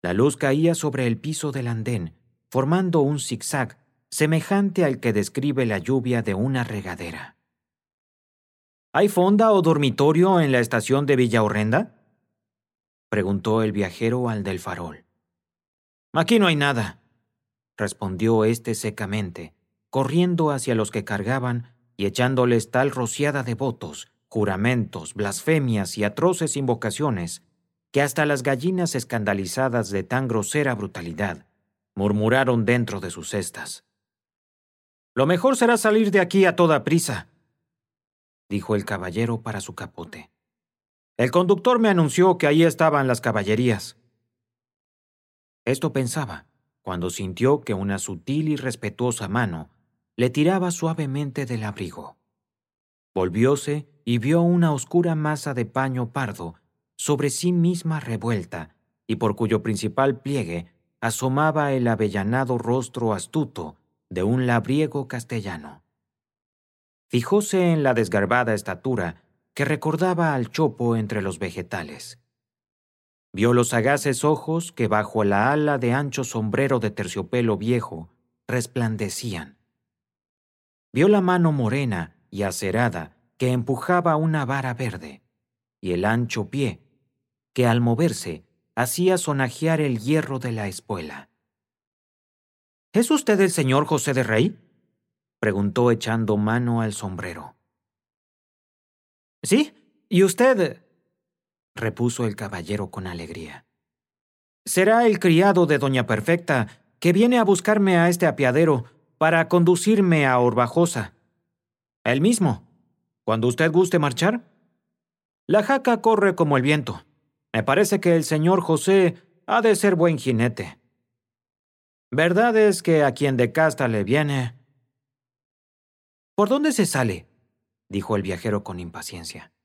La luz caía sobre el piso del andén, formando un zigzag semejante al que describe la lluvia de una regadera. ¿Hay fonda o dormitorio en la estación de Villaorrenda?, preguntó el viajero al del farol. Aquí no hay nada, respondió éste secamente, corriendo hacia los que cargaban y echándoles tal rociada de votos, juramentos, blasfemias y atroces invocaciones, que hasta las gallinas escandalizadas de tan grosera brutalidad murmuraron dentro de sus cestas. «Lo mejor será salir de aquí a toda prisa», dijo el caballero para su capote. «El conductor me anunció que ahí estaban las caballerías». Esto pensaba, cuando sintió que una sutil y respetuosa mano le tiraba suavemente del abrigo. Volvióse y vio una oscura masa de paño pardo sobre sí misma revuelta y por cuyo principal pliegue asomaba el avellanado rostro astuto de un labriego castellano. Fijóse en la desgarbada estatura que recordaba al chopo entre los vegetales. Vio los sagaces ojos que bajo la ala de ancho sombrero de terciopelo viejo resplandecían. Vio la mano morena y acerada que empujaba una vara verde, y el ancho pie que al moverse hacía sonajear el hierro de la espuela. ¿Es usted el señor José de Rey?, preguntó echando mano al sombrero. «Sí, ¿y usted?», repuso el caballero con alegría. «Será el criado de doña Perfecta, que viene a buscarme a este apeadero para conducirme a Orbajosa. El mismo, cuando usted guste marchar. La jaca corre como el viento. Me parece que el señor José ha de ser buen jinete. Verdad es que a quien de casta le viene». «¿Por dónde se sale?», dijo el viajero con impaciencia.